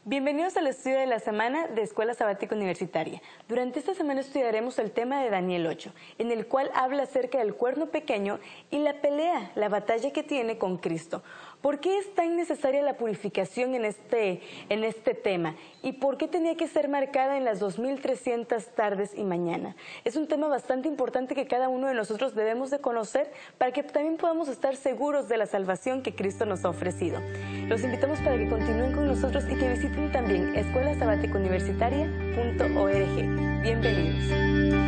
Bienvenidos al estudio de la semana de Escuela Sabática Universitaria. Durante esta semana estudiaremos el tema de Daniel 8, en el cual habla acerca del cuerno pequeño y la pelea, la batalla que tiene con Cristo. ¿Por qué es tan necesaria la purificación en este tema? ¿Y por qué tenía que ser marcada en las 2300 tardes y mañana? Es un tema bastante importante que cada uno de nosotros debemos de conocer para que también podamos estar seguros de la salvación que Cristo nos ha ofrecido. Los invitamos para que continúen con nosotros y que visiten también escuelasabaticauniversitaria.org. Bienvenidos.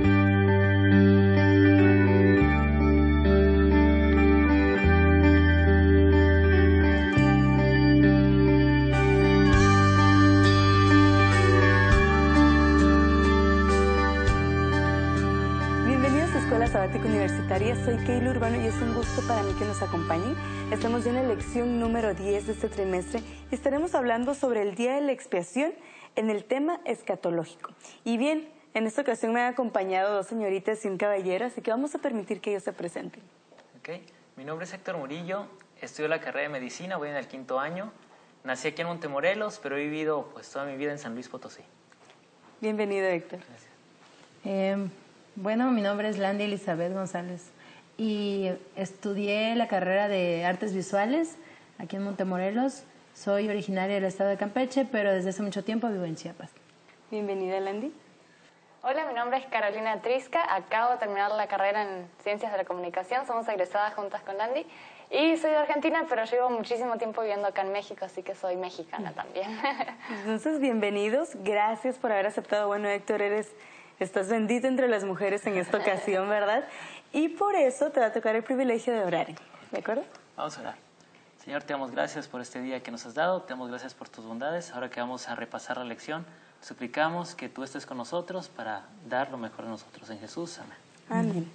Sabática Universitaria, soy Keila Urbano y es un gusto para mí que nos acompañen. Estamos ya en la lección número 10 de este trimestre y estaremos hablando sobre el Día de la Expiación en el tema escatológico. Y bien, en esta ocasión me han acompañado dos señoritas y un caballero, así que vamos a permitir que ellos se presenten. Ok, mi nombre es Héctor Murillo, estudio la carrera de Medicina, voy en el 5º año. Nací aquí en Montemorelos, pero he vivido pues toda mi vida en San Luis Potosí. Bienvenido, Héctor. Gracias. Bueno, mi nombre es Landy Elizabeth González y estudié la carrera de Artes Visuales aquí en Montemorelos. Soy originaria del estado de Campeche, pero desde hace mucho tiempo vivo en Chiapas. Bienvenida, Landy. Hola, mi nombre es Carolina Trisca. Acabo de terminar la carrera en Ciencias de la Comunicación. Somos egresadas juntas con Landy. Y soy de Argentina, pero llevo muchísimo tiempo viviendo acá en México, así que soy mexicana también. Entonces, bienvenidos. Gracias por haber aceptado. Bueno, Héctor, estás bendita entre las mujeres en esta ocasión, ¿verdad? Y por eso te va a tocar el privilegio de orar, ¿de acuerdo? Vamos a orar. Señor, te damos gracias por este día que nos has dado, te damos gracias por tus bondades. Ahora que vamos a repasar la lección, suplicamos que tú estés con nosotros para dar lo mejor de nosotros. En Jesús, amén. Amén.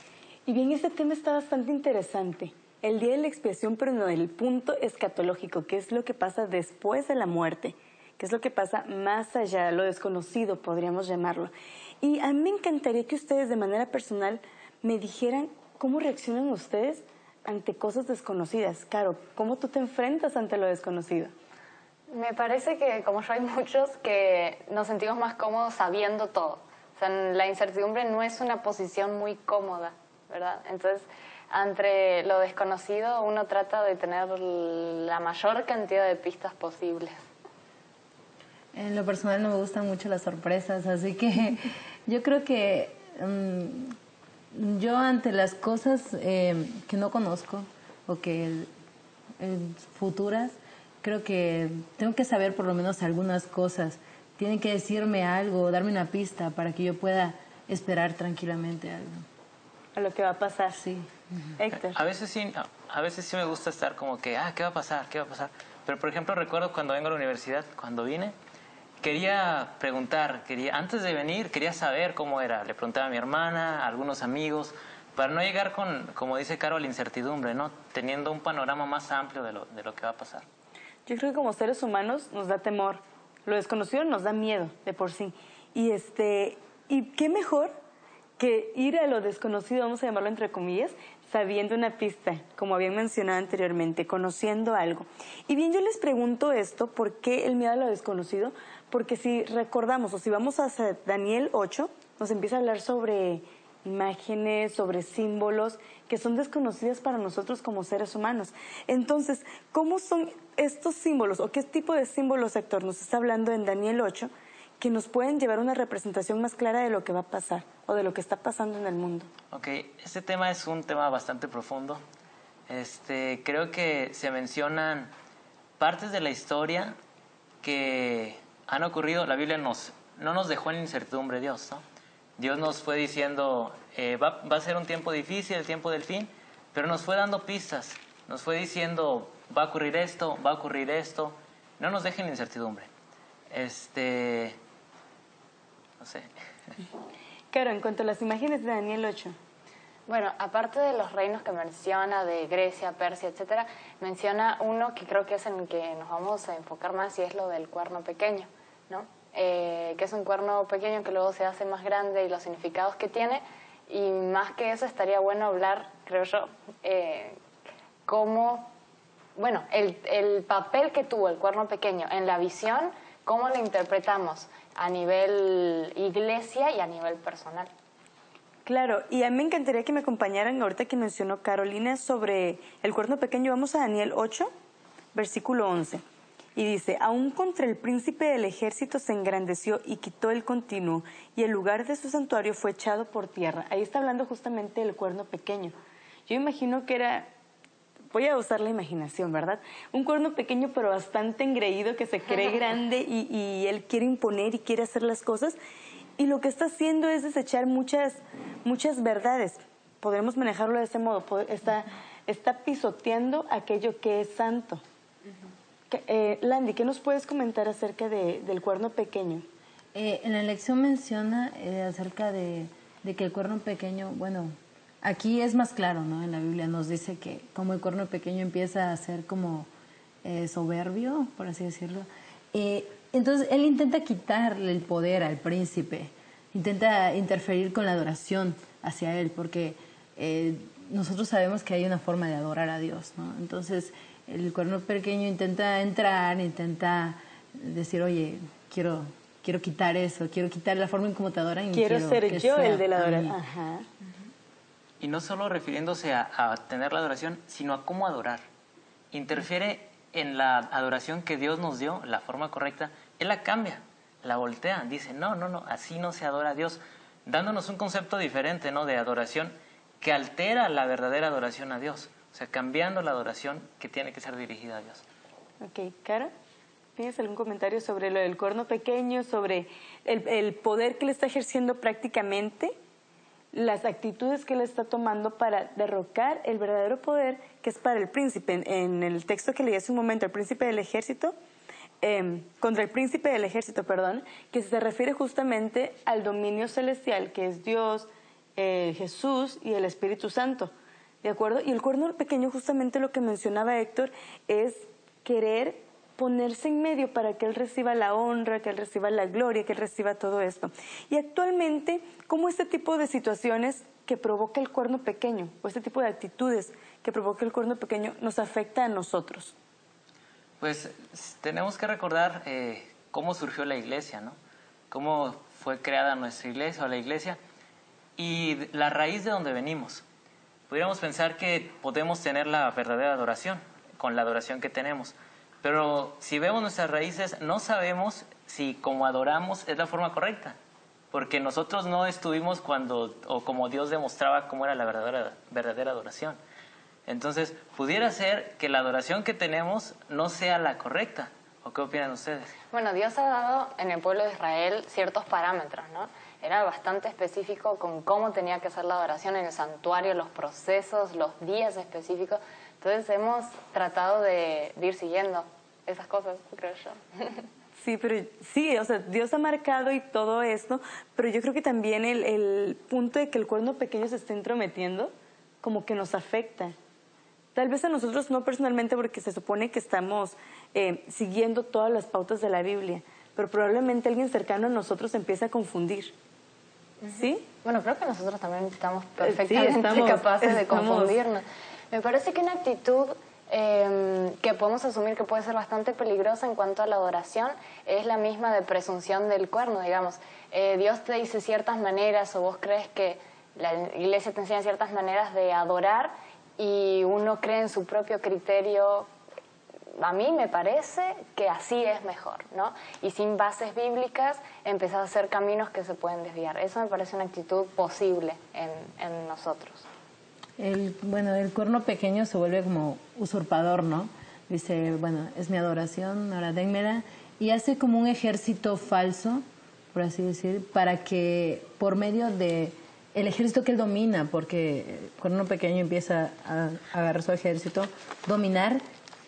Y bien, este tema está bastante interesante. El día de la expiación, pero no del punto escatológico, que es lo que pasa después de la muerte, que es lo que pasa más allá, lo desconocido, podríamos llamarlo. Y a mí me encantaría que ustedes de manera personal me dijeran cómo reaccionan ustedes ante cosas desconocidas. Caro, ¿cómo tú te enfrentas ante lo desconocido? Me parece que, como yo, hay muchos que nos sentimos más cómodos sabiendo todo. O sea, la incertidumbre no es una posición muy cómoda, ¿verdad? Entonces, ante lo desconocido, uno trata de tener la mayor cantidad de pistas posibles. En lo personal no me gustan mucho las sorpresas, así que yo creo que yo ante las cosas que no conozco o que futuras, creo que tengo que saber por lo menos algunas cosas. Tienen que decirme algo, darme una pista para que yo pueda esperar tranquilamente algo. A lo que va a pasar. Sí. Héctor. A veces sí me gusta estar como que, ¿qué va a pasar? ¿Qué va a pasar? Pero, por ejemplo, recuerdo cuando vengo a la universidad, cuando vine, quería preguntar, antes de venir, quería saber cómo era. Le preguntaba a mi hermana, a algunos amigos, para no llegar con, como dice Caro, la incertidumbre, ¿no? Teniendo un panorama más amplio de lo que va a pasar. Yo creo que como seres humanos nos da temor. Lo desconocido nos da miedo, de por sí. Y qué mejor que ir a lo desconocido, vamos a llamarlo entre comillas, sabiendo una pista, como habían mencionado anteriormente, conociendo algo. Y bien, yo les pregunto esto, ¿por qué el miedo a lo desconocido? Porque si recordamos, o si vamos a Daniel 8, nos empieza a hablar sobre imágenes, sobre símbolos que son desconocidas para nosotros como seres humanos. Entonces, ¿cómo son estos símbolos o qué tipo de símbolos, Héctor, nos está hablando en Daniel 8 que nos pueden llevar a una representación más clara de lo que va a pasar o de lo que está pasando en el mundo? Ok, este tema es un tema bastante profundo. Creo que se mencionan partes de la historia que han ocurrido. La Biblia no nos dejó en incertidumbre Dios, ¿no? Dios nos fue diciendo, va a ser un tiempo difícil, el tiempo del fin, pero nos fue dando pistas, nos fue diciendo, va a ocurrir esto, no nos dejen en incertidumbre. No sé. Caro, en cuanto a las imágenes de Daniel 8. Bueno, aparte de los reinos que menciona, de Grecia, Persia, etcétera, menciona uno que creo que es en el que nos vamos a enfocar más y es lo del cuerno pequeño, ¿no? Que es un cuerno pequeño que luego se hace más grande y los significados que tiene. Y más que eso estaría bueno hablar, creo yo, cómo bueno, el papel que tuvo el cuerno pequeño en la visión, ¿cómo lo interpretamos a nivel iglesia y a nivel personal? Claro, y a mí me encantaría que me acompañaran ahorita que mencionó Carolina sobre el cuerno pequeño. Vamos a Daniel 8, versículo 11. Y dice, aún contra el príncipe del ejército se engrandeció y quitó el continuo, y el lugar de su santuario fue echado por tierra. Ahí está hablando justamente del cuerno pequeño. Yo imagino que era, voy a usar la imaginación, ¿verdad? Un cuerno pequeño pero bastante engreído que se cree grande y él quiere imponer y quiere hacer las cosas. Y lo que está haciendo es desechar muchas verdades. Podremos manejarlo de ese modo. Está pisoteando aquello que es santo. Landy, ¿qué nos puedes comentar acerca del cuerno pequeño? En la lección menciona acerca de que el cuerno pequeño, bueno, aquí es más claro, ¿no? En la Biblia nos dice que como el cuerno pequeño empieza a ser como soberbio, por así decirlo. Entonces él intenta quitarle el poder al príncipe, intenta interferir con la adoración hacia él, porque nosotros sabemos que hay una forma de adorar a Dios, ¿no? Entonces el cuerno pequeño intenta entrar, intenta decir, oye, quiero quitar eso, quiero quitar la forma en cómo te adoran. Quiero ser yo el de la adoración. Ajá. Y no solo refiriéndose a tener la adoración, sino a cómo adorar. Interfiere en la adoración que Dios nos dio, la forma correcta, Él la cambia, la voltea, dice, no, así no se adora a Dios, dándonos un concepto diferente, ¿no?, de adoración que altera la verdadera adoración a Dios, o sea, cambiando la adoración que tiene que ser dirigida a Dios. Ok, Cara, ¿tienes algún comentario sobre lo del cuerno pequeño, sobre el poder que le está ejerciendo prácticamente, las actitudes que él está tomando para derrocar el verdadero poder que es para el príncipe? En el texto que leí hace un momento, el príncipe del ejército, contra el príncipe del ejército, perdón, que se refiere justamente al dominio celestial, que es Dios, Jesús y el Espíritu Santo, ¿de acuerdo? Y el cuerno pequeño, justamente lo que mencionaba Héctor, es querer ponerse en medio para que él reciba la honra, que él reciba la gloria, que él reciba todo esto. Y actualmente, ¿cómo este tipo de situaciones que provoca el cuerno pequeño, o este tipo de actitudes que provoca el cuerno pequeño, nos afecta a nosotros? Pues tenemos que recordar cómo surgió la iglesia, ¿no? Cómo fue creada nuestra iglesia o la iglesia y la raíz de donde venimos. Pudiéramos pensar que podemos tener la verdadera adoración con la adoración que tenemos, pero si vemos nuestras raíces no sabemos si como adoramos es la forma correcta, porque nosotros no estuvimos cuando o como Dios demostraba cómo era la verdadera adoración. Entonces, pudiera ser que la adoración que tenemos no sea la correcta. ¿O qué opinan ustedes? Bueno, Dios ha dado en el pueblo de Israel ciertos parámetros, ¿no? Era bastante específico con cómo tenía que ser la adoración en el santuario, los procesos, los días específicos. Entonces, hemos tratado de ir siguiendo esas cosas, creo yo. Sí, pero sí, o sea, Dios ha marcado y todo esto, pero yo creo que también el punto de que el cuerno pequeño se esté entrometiendo, como que nos afecta. Tal vez a nosotros no personalmente, porque se supone que estamos siguiendo todas las pautas de la Biblia, pero probablemente alguien cercano a nosotros empieza a confundir. ¿Sí? Bueno, creo que nosotros también estamos perfectamente capaces de confundirnos. Me parece que una actitud que podemos asumir que puede ser bastante peligrosa en cuanto a la adoración es la misma de presunción del cuerno, digamos. Dios te dice ciertas maneras o vos crees que la iglesia te enseña ciertas maneras de adorar y uno cree en su propio criterio. A mí me parece que así es mejor, ¿no? Y sin bases bíblicas empezás a hacer caminos que se pueden desviar. Eso me parece una actitud posible en nosotros. El cuerno pequeño se vuelve como usurpador, ¿no? Dice, bueno, es mi adoración, ahora dénmela. Y hace como un ejército falso, por así decir, para que por medio de el ejército que él domina, porque el cuerno pequeño empieza a agarrar su ejército, dominar,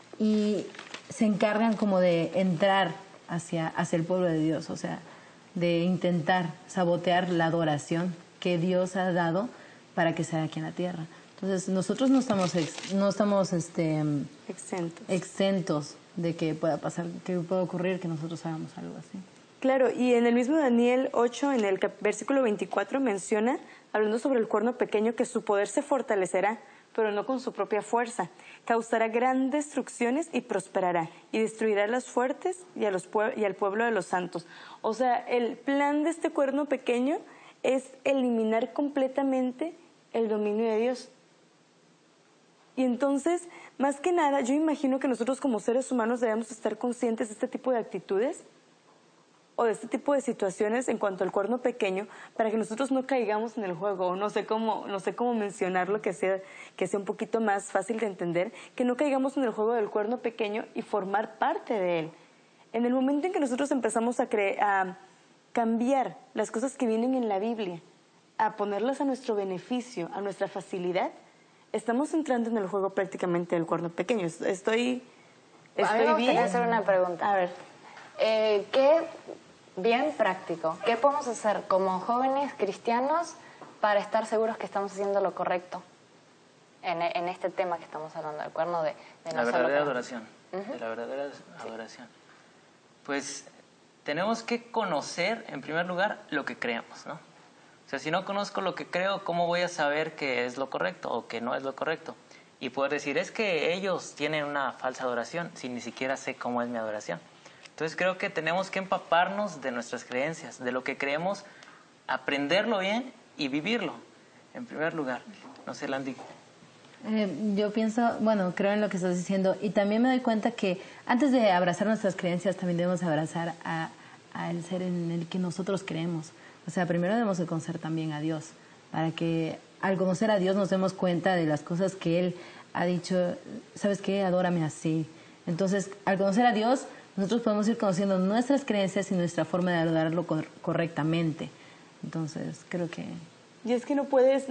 y se encargan como de entrar hacia el pueblo de Dios, o sea, de intentar sabotear la adoración que Dios ha dado para que sea aquí en la tierra. Entonces, nosotros no estamos exentos de que pueda pasar, que pueda ocurrir que nosotros hagamos algo así. Claro, y en el mismo Daniel 8, en el versículo 24, menciona, hablando sobre el cuerno pequeño, que su poder se fortalecerá pero no con su propia fuerza. Causará grandes destrucciones y prosperará, y destruirá a los fuertes y al pueblo de los santos. O sea, el plan de este cuerno pequeño es eliminar completamente el dominio de Dios. Y entonces, más que nada, yo imagino que nosotros como seres humanos debemos estar conscientes de este tipo de actitudes o de este tipo de situaciones en cuanto al cuerno pequeño, para que nosotros no caigamos en el juego. No sé cómo mencionarlo que sea un poquito más fácil de entender, que no caigamos en el juego del cuerno pequeño y formar parte de él. En el momento en que nosotros empezamos a cambiar las cosas que vienen en la Biblia, a ponerlas a nuestro beneficio, a nuestra facilidad, estamos entrando en el juego prácticamente del cuerno pequeño. Estoy a mí me gustaría hacer una pregunta. A ver. ¿Qué bien práctico? ¿Qué podemos hacer como jóvenes cristianos para estar seguros que estamos haciendo lo correcto en este tema que estamos hablando, del cuerno de la verdadera adoración? De la verdadera adoración. Pues tenemos que conocer, en primer lugar, lo que creemos, ¿no? O sea, si no conozco lo que creo, ¿cómo voy a saber que es lo correcto o que no es lo correcto? Y poder decir, es que ellos tienen una falsa adoración, si ni siquiera sé cómo es mi adoración. Entonces creo que tenemos que empaparnos de nuestras creencias, de lo que creemos, aprenderlo bien y vivirlo, en primer lugar. No sé, Landy. Yo pienso, bueno, creo en lo que estás diciendo, y también me doy cuenta que antes de abrazar nuestras creencias también debemos abrazar al ser en el que nosotros creemos. O sea, primero debemos de conocer también a Dios, para que al conocer a Dios nos demos cuenta de las cosas que Él ha dicho. ¿Sabes qué? Adórame así. Entonces, al conocer a Dios, nosotros podemos ir conociendo nuestras creencias y nuestra forma de adorarlo correctamente. Entonces, creo que... Y es que no puedes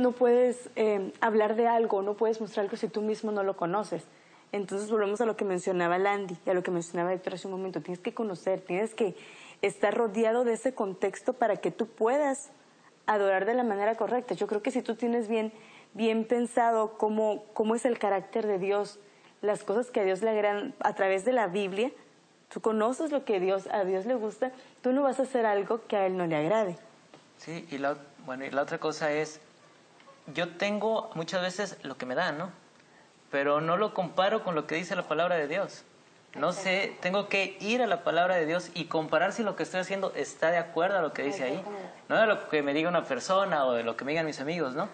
hablar de algo, no puedes mostrar algo si tú mismo no lo conoces. Entonces volvemos a lo que mencionaba Landy y a lo que mencionaba Héctor hace un momento. Tienes que conocer, tienes que estar rodeado de ese contexto para que tú puedas adorar de la manera correcta. Yo creo que si tú tienes bien pensado cómo es el carácter de Dios, las cosas que a Dios le agradan a través de la Biblia, tú conoces lo que a Dios le gusta, tú no vas a hacer algo que a Él no le agrade. Sí, y la otra cosa es, yo tengo muchas veces lo que me dan, ¿no? Pero no lo comparo con lo que dice la palabra de Dios. No sé, tengo que ir a la palabra de Dios y comparar si lo que estoy haciendo está de acuerdo a lo que dice ahí. No de lo que me diga una persona o de lo que me digan mis amigos, ¿no?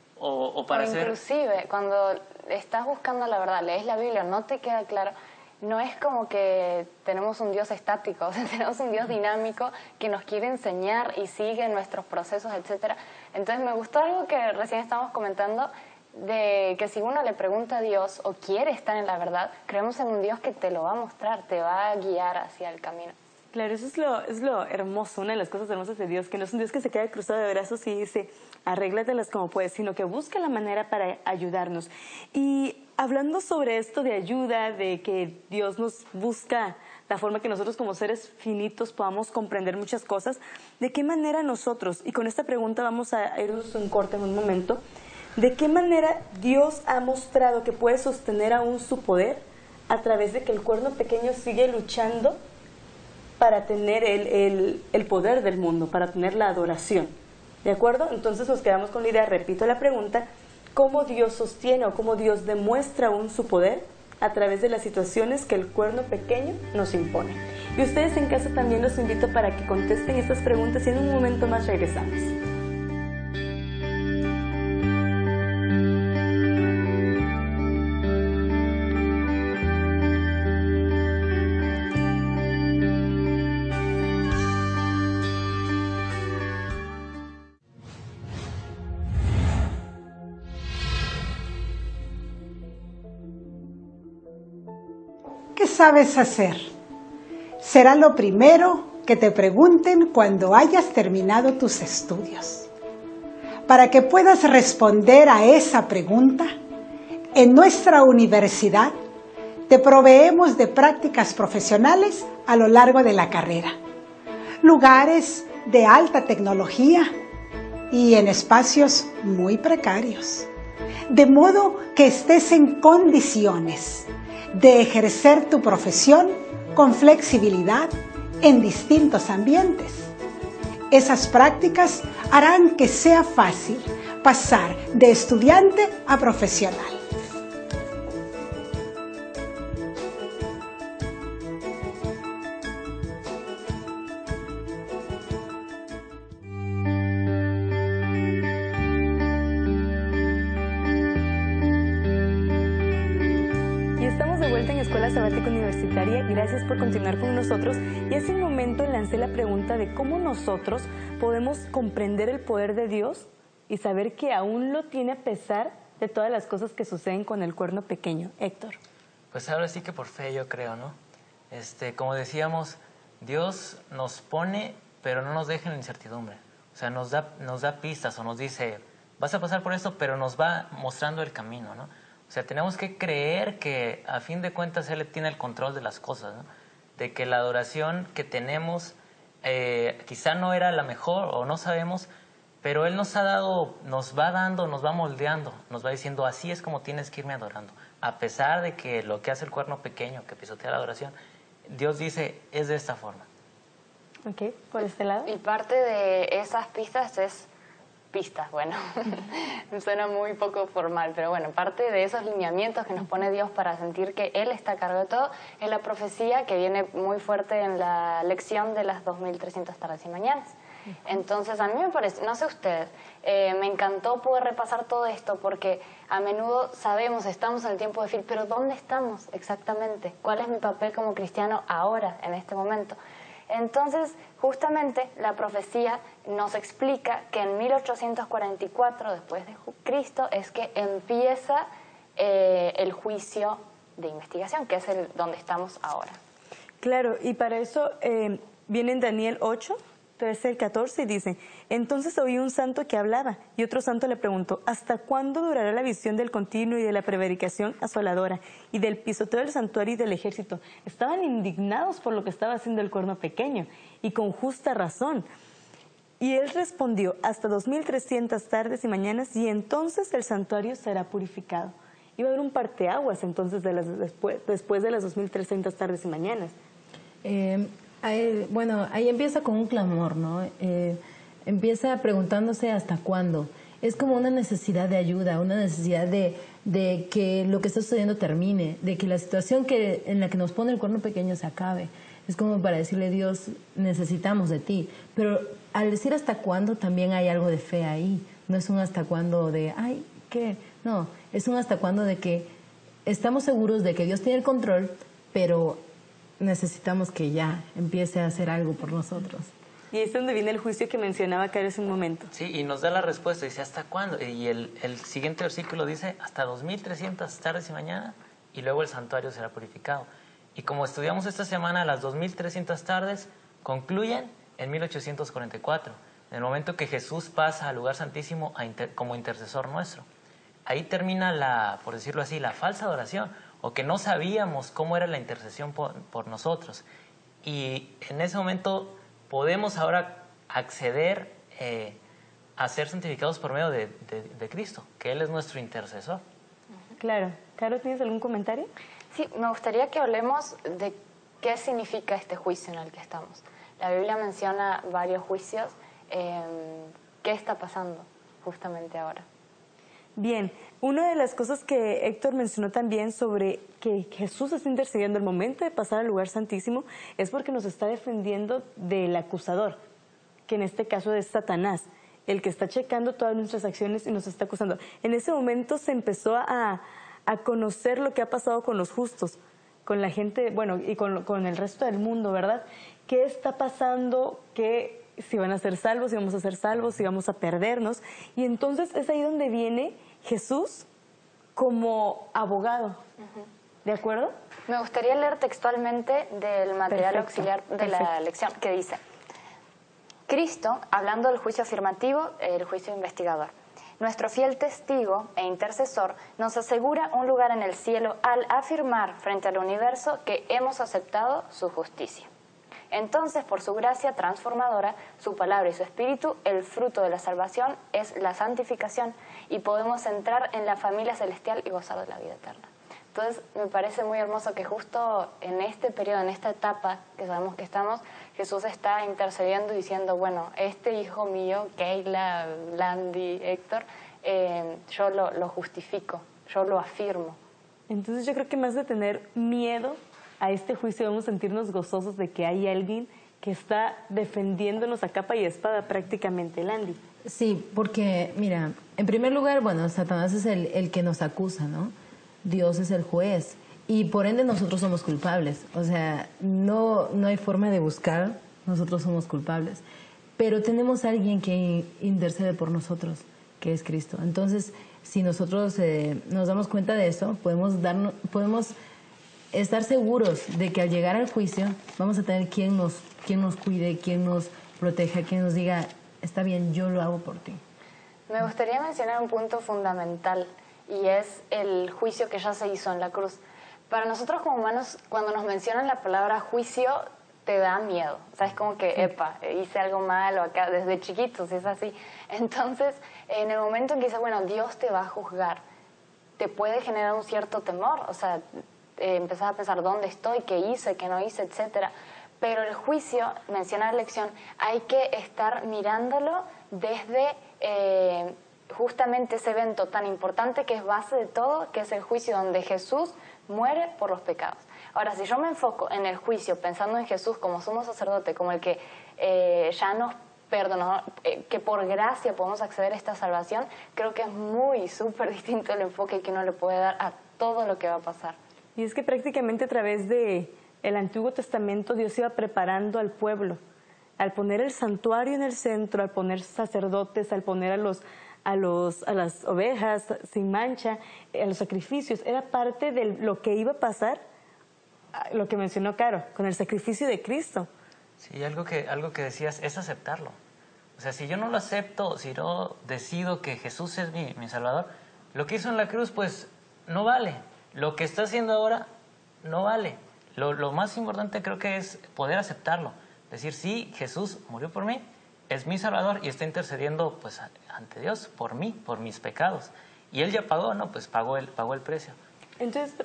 O para hacer... Inclusive, cuando estás buscando la verdad, lees la Biblia, no te queda claro... No es como que tenemos un Dios estático, o sea, tenemos un Dios dinámico que nos quiere enseñar y sigue nuestros procesos, etc. Entonces me gustó algo que recién estábamos comentando, de que si uno le pregunta a Dios o quiere estar en la verdad, creemos en un Dios que te lo va a mostrar, te va a guiar hacia el camino. Claro, eso es lo hermoso, una de las cosas hermosas de Dios, que no es un Dios que se queda cruzado de brazos y dice, arréglatelas como puedes, sino que busca la manera para ayudarnos. Y hablando sobre esto de ayuda, de que Dios nos busca la forma que nosotros como seres finitos podamos comprender muchas cosas, ¿de qué manera nosotros, y con esta pregunta vamos a irnos un corte en un momento, ¿de qué manera Dios ha mostrado que puede sostener aún su poder a través de que el cuerno pequeño sigue luchando para tener el poder del mundo, para tener la adoración? ¿De acuerdo? Entonces nos quedamos con la idea, repito la pregunta, ¿cómo Dios sostiene o cómo Dios demuestra aún su poder a través de las situaciones que el cuerno pequeño nos impone? Y ustedes en casa también los invito para que contesten estas preguntas y en un momento más regresamos. ¿Qué sabes hacer? Será lo primero que te pregunten cuando hayas terminado tus estudios. Para que puedas responder a esa pregunta, en nuestra universidad te proveemos de prácticas profesionales a lo largo de la carrera, lugares de alta tecnología y en espacios muy precarios, de modo que estés en condiciones de ejercer tu profesión con flexibilidad en distintos ambientes. Esas prácticas harán que sea fácil pasar de estudiante a profesional. Escuela Sabática Universitaria, gracias por continuar con nosotros. Y hace un momento lancé la pregunta de cómo nosotros podemos comprender el poder de Dios y saber que aún lo tiene a pesar de todas las cosas que suceden con el cuerno pequeño. Héctor. Pues ahora sí que por fe yo creo, ¿no? Como decíamos, Dios nos pone, pero no nos deja en la incertidumbre. O sea, nos da pistas o nos dice, vas a pasar por esto, pero nos va mostrando el camino, ¿no? O sea, tenemos que creer que a fin de cuentas Él tiene el control de las cosas, ¿no? De que la adoración que tenemos quizá no era la mejor o no sabemos, pero Él nos ha dado, nos va dando, nos va moldeando, nos va diciendo así es como tienes que irme adorando. A pesar de que lo que hace el cuerno pequeño, que pisotea la adoración, Dios dice es de esta forma. Ok, por este lado. Y parte de esas pistas es... pistas, bueno, suena muy poco formal, pero bueno, parte de esos lineamientos que nos pone Dios para sentir que Él está a cargo de todo es la profecía que viene muy fuerte en la lección de las 2300 tardes y mañanas. Entonces, a mí me parece, no sé ustedes, me encantó poder repasar todo esto porque a menudo sabemos, estamos en el tiempo de decir, pero ¿dónde estamos exactamente? ¿Cuál es mi papel como cristiano ahora, en este momento? Entonces, justamente la profecía nos explica que en 1844, después de Cristo, es que empieza el juicio de investigación, que es donde estamos ahora. Claro, y para eso viene en Daniel 8, 13 al 14 y dice, entonces oí un santo que hablaba y otro santo le preguntó, ¿hasta cuándo durará la visión del continuo y de la prevaricación asoladora y del pisoteo del santuario y del ejército? Estaban indignados por lo que estaba haciendo el cuerno pequeño y con justa razón. Y él respondió, hasta 2300 tardes y mañanas y entonces el santuario será purificado. Iba a haber un parteaguas entonces después de las 2300 tardes y mañanas. Bueno, ahí empieza con un clamor, ¿no? Empieza preguntándose hasta cuándo. Es como una necesidad de ayuda, una necesidad de que lo que está sucediendo termine, de que la situación en la que nos pone el cuerno pequeño se acabe. Es como para decirle, Dios, necesitamos de ti. Pero al decir hasta cuándo también hay algo de fe ahí. No es un hasta cuándo de, ay, ¿qué? No, es un hasta cuándo de que estamos seguros de que Dios tiene el control, pero necesitamos que ya empiece a hacer algo por nosotros. Y es donde viene el juicio que mencionaba acá hace un momento. Sí, y nos da la respuesta, dice, ¿hasta cuándo? Y el siguiente versículo dice, hasta 2300 tardes y mañana, y luego el santuario será purificado. Y como estudiamos esta semana, las 2300 tardes concluyen en 1844, en el momento que Jesús pasa al lugar santísimo como intercesor nuestro. Ahí termina por decirlo así, la falsa adoración, o que no sabíamos cómo era la intercesión por nosotros. Y en ese momento podemos ahora acceder a ser santificados por medio de Cristo, que Él es nuestro intercesor. Claro. Caro, ¿tienes algún comentario? Sí, me gustaría que hablemos de qué significa este juicio en el que estamos. La Biblia menciona varios juicios. ¿Qué está pasando justamente ahora? Bien, una de las cosas que Héctor mencionó también sobre que Jesús está intercediendo al momento de pasar al lugar santísimo es porque nos está defendiendo del acusador, que en este caso es Satanás, el que está checando todas nuestras acciones y nos está acusando. En ese momento se empezó a conocer lo que ha pasado con los justos, con la gente, bueno, y con el resto del mundo, ¿verdad? ¿Qué está pasando? ¿Qué si van a ser salvos, si vamos a ser salvos, si vamos a perdernos? Y entonces es ahí donde viene Jesús como abogado, ¿de acuerdo? Me gustaría leer textualmente del material auxiliar de la lección, que dice: Cristo, hablando del juicio afirmativo, el juicio investigador, nuestro fiel testigo e intercesor nos asegura un lugar en el cielo al afirmar frente al universo que hemos aceptado su justicia. Entonces, por su gracia transformadora, su palabra y su espíritu, el fruto de la salvación es la santificación y podemos entrar en la familia celestial y gozar de la vida eterna. Entonces, me parece muy hermoso que justo en este periodo, en esta etapa que sabemos que estamos, Jesús está intercediendo y diciendo, bueno, este hijo mío, Keila, Landy, Héctor, yo lo justifico, yo lo afirmo. Entonces yo creo que más de tener miedo a este juicio, vamos a sentirnos gozosos de que hay alguien que está defendiéndonos a capa y espada prácticamente, Landy. Sí, porque, mira, en primer lugar, bueno, Satanás es el que nos acusa, ¿no? Dios es el juez y por ende nosotros somos culpables. O sea, no hay forma de buscar, nosotros somos culpables. Pero tenemos a alguien que intercede por nosotros, que es Cristo. Entonces, si nosotros nos damos cuenta de eso, podemos estar seguros de que al llegar al juicio vamos a tener quien nos cuide, quien nos proteja, quien nos diga, está bien, yo lo hago por ti. Me gustaría mencionar un punto fundamental y es el juicio que ya se hizo en la cruz. Para nosotros como humanos, cuando nos mencionan la palabra juicio, te da miedo. O sea, es como que, epa, hice algo malo acá, desde chiquitos, es así. Entonces, en el momento en que dices, bueno, Dios te va a juzgar, te puede generar un cierto temor. O sea, empezás a pensar dónde estoy, qué hice, qué no hice, etcétera. Pero el juicio, menciona la lección, hay que estar mirándolo desde justamente ese evento tan importante que es base de todo, que es el juicio donde Jesús muere por los pecados. Ahora, si yo me enfoco en el juicio pensando en Jesús como sumo sacerdote, como el que ya nos perdonó, que por gracia podemos acceder a esta salvación, creo que es muy súper distinto el enfoque que uno le puede dar a todo lo que va a pasar. Y es que prácticamente a través del Antiguo Testamento Dios iba preparando al pueblo. Al poner el santuario en el centro, al poner sacerdotes, al poner a las ovejas sin mancha, a los sacrificios, era parte de lo que iba a pasar, lo que mencionó Caro, con el sacrificio de Cristo. Sí, algo que decías es aceptarlo. O sea, si yo no lo acepto, si no decido que Jesús es mi Salvador, lo que hizo en la cruz, pues, no vale. Lo que está haciendo ahora no vale. Lo más importante creo que es poder aceptarlo. Decir, sí, Jesús murió por mí, es mi Salvador y está intercediendo pues ante Dios por mí, por mis pecados. Y Él ya pagó, ¿no? Pues pagó el precio. Entonces,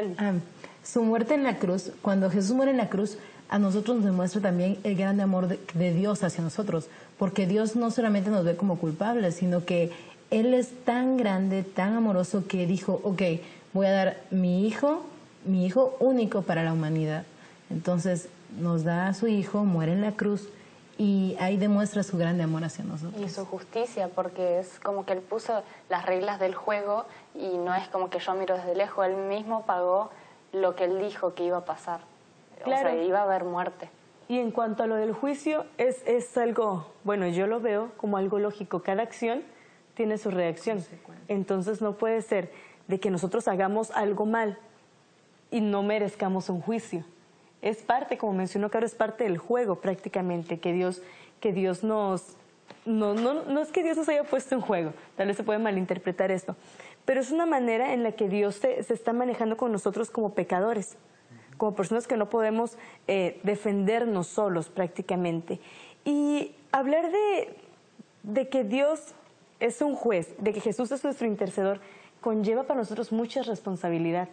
su muerte en la cruz, cuando Jesús muere en la cruz, a nosotros nos demuestra también el gran amor de Dios hacia nosotros. Porque Dios no solamente nos ve como culpables, sino que Él es tan grande, tan amoroso, que dijo, ok, voy a dar mi hijo único para la humanidad. Entonces nos da a su hijo, muere en la cruz y ahí demuestra su grande amor hacia nosotros. Y su justicia, porque es como que Él puso las reglas del juego y no es como que yo miro desde lejos, Él mismo pagó lo que Él dijo que iba a pasar. Claro. O sea, iba a haber muerte. Y en cuanto a lo del juicio, es algo, bueno, yo lo veo como algo lógico. Cada acción tiene su reacción. Entonces no puede ser de que nosotros hagamos algo mal y no merezcamos un juicio. Es parte, como mencionó Caro, es parte del juego prácticamente, que Dios nos... No es que Dios nos haya puesto en juego, tal vez se puede malinterpretar esto, pero es una manera en la que Dios se está manejando con nosotros como pecadores, como personas que no podemos defendernos solos prácticamente. Y hablar de que Dios es un juez, de que Jesús es nuestro intercedor, conlleva para nosotros mucha responsabilidad.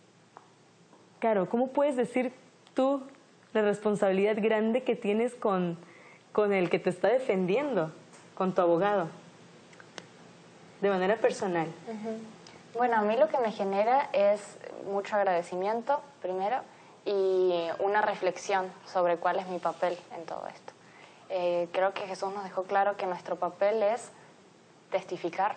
Caro, ¿cómo puedes decir tú la responsabilidad grande que tienes con el que te está defendiendo, con tu abogado, de manera personal? Bueno, a mí lo que me genera es mucho agradecimiento, primero, y una reflexión sobre cuál es mi papel en todo esto. Creo que Jesús nos dejó claro que nuestro papel es testificar.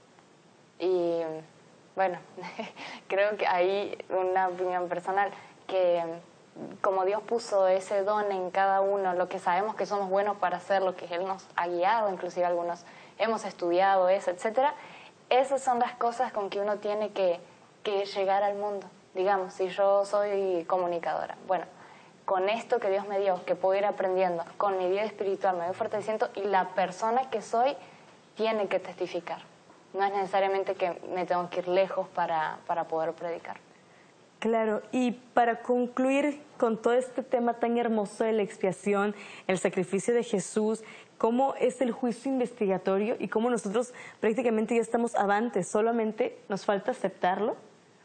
Y bueno, creo que hay una opinión personal, que como Dios puso ese don en cada uno, lo que sabemos que somos buenos para hacer, lo que Él nos ha guiado, inclusive algunos hemos estudiado eso, etcétera, esas son las cosas con que uno tiene que llegar al mundo. Digamos, si yo soy comunicadora, bueno, con esto que Dios me dio, que puedo ir aprendiendo, con mi vida espiritual me voy fortaleciendo y la persona que soy tiene que testificar. No es necesariamente que me tengo que ir lejos para poder predicar. Claro, y para concluir con todo este tema tan hermoso de la expiación, el sacrificio de Jesús, cómo es el juicio investigatorio y cómo nosotros prácticamente ya estamos avantes, solamente nos falta aceptarlo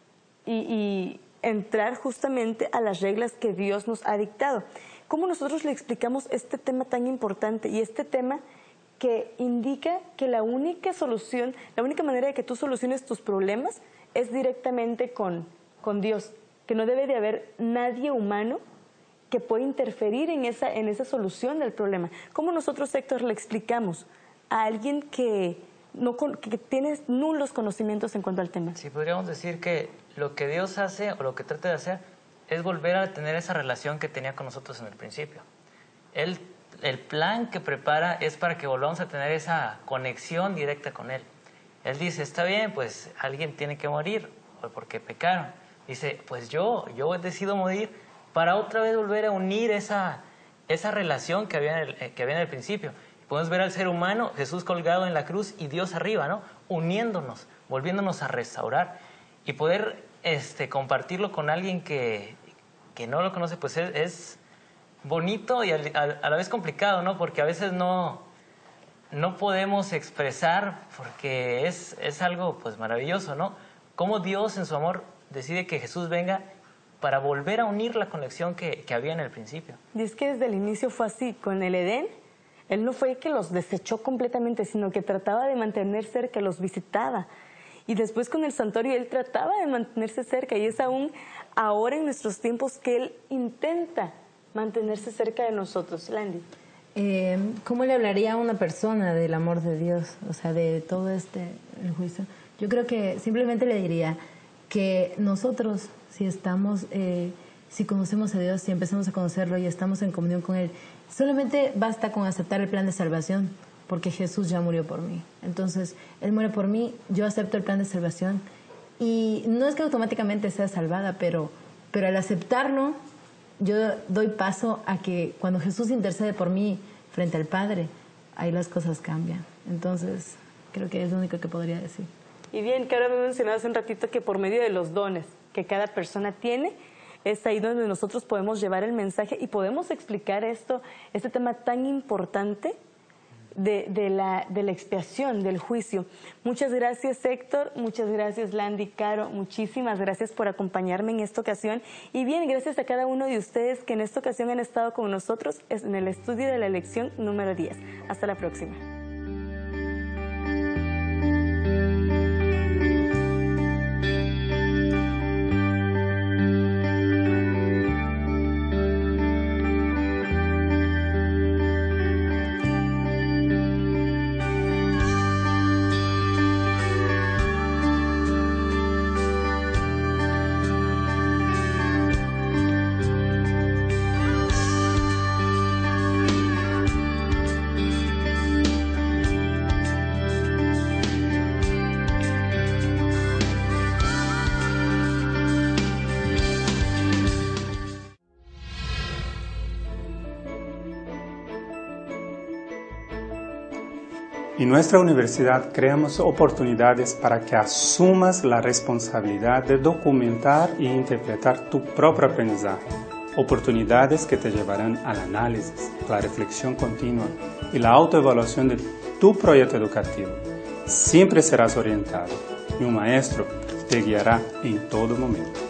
y entrar justamente a las reglas que Dios nos ha dictado. ¿Cómo nosotros le explicamos este tema tan importante y este tema que indica que la única solución, la única manera de que tú soluciones tus problemas es directamente con Dios, que no debe de haber nadie humano que pueda interferir en esa solución del problema. ¿Cómo nosotros, Héctor, le explicamos a alguien que tiene nulos conocimientos en cuanto al tema? Sí, podríamos decir que lo que Dios hace o lo que trata de hacer es volver a tener esa relación que tenía con nosotros en el principio. El plan que prepara es para que volvamos a tener esa conexión directa con Él. Él dice, está bien, pues alguien tiene que morir porque pecaron. Dice, pues yo decido morir para otra vez volver a unir esa relación que había en el principio. Podemos ver al ser humano, Jesús colgado en la cruz y Dios arriba, ¿no? Uniéndonos, volviéndonos a restaurar y poder compartirlo con alguien que no lo conoce, pues es bonito y a la vez complicado, ¿no? Porque a veces no podemos expresar, porque es algo pues maravilloso, ¿no? Cómo Dios en su amor decide que Jesús venga para volver a unir la conexión que había en el principio. Y es que desde el inicio fue así, con el Edén, Él no fue que los desechó completamente, sino que trataba de mantener cerca, los visitaba. Y después con el santuario Él trataba de mantenerse cerca, y es aún ahora en nuestros tiempos que Él intenta mantenerse cerca de nosotros. Landy. ¿Cómo le hablaría a una persona del amor de Dios? O sea, de todo el juicio. Yo creo que simplemente le diría que nosotros, si conocemos a Dios, si empezamos a conocerlo y estamos en comunión con Él, solamente basta con aceptar el plan de salvación, porque Jesús ya murió por mí. Entonces, Él muere por mí, yo acepto el plan de salvación, y no es que automáticamente sea salvada, pero al aceptarlo, yo doy paso a que cuando Jesús intercede por mí frente al Padre, ahí las cosas cambian. Entonces, creo que es lo único que podría decir. Y bien, que ahora me mencionaba hace un ratito que por medio de los dones que cada persona tiene, es ahí donde nosotros podemos llevar el mensaje y podemos explicar este tema tan importante de la expiación, del juicio. Muchas gracias, Héctor, muchas gracias, Landy, Caro, muchísimas gracias por acompañarme en esta ocasión. Y bien, gracias a cada uno de ustedes que en esta ocasión han estado con nosotros en el estudio de la lección número 10. Hasta la próxima. En nuestra universidad creamos oportunidades para que asumas la responsabilidad de documentar e interpretar tu propio aprendizaje. Oportunidades que te llevarán al análisis, la reflexión continua y la autoevaluación de tu proyecto educativo. Siempre serás orientado y un maestro te guiará en todo momento.